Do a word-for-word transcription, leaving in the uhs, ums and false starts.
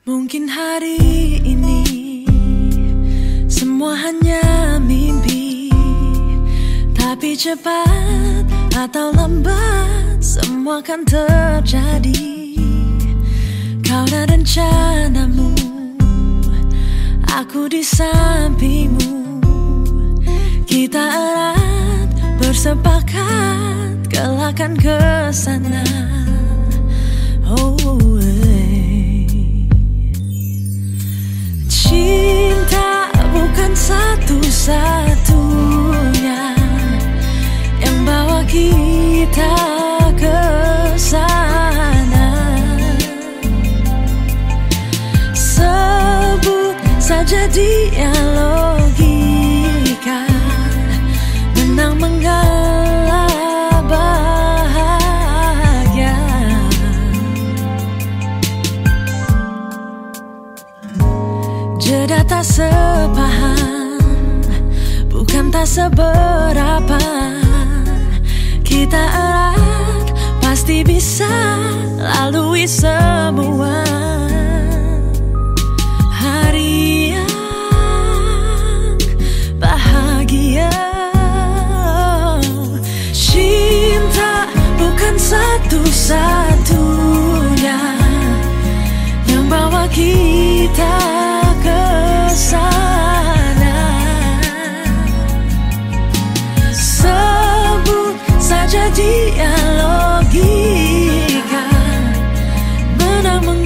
Mungkin hari ini semua hanya mimpi, tapi cepat atau lambat semua akan terjadi. Kau dan rencanamu, aku di sampingmu. Kita erat bersepakat kelak akan ke sana. Oh, cinta bukan satu-satunya yang bawa kita ke sana. Sebut saja dia logika, menang mengalah bahagia. Jeda tak sepaham, bukan tak seberapa. Kita erat, pasti bisa lalui semua. Hari yang bahagia. Cinta bukan satu-satunya yang bawa kita ke sana. Sebut saja dia logika, menang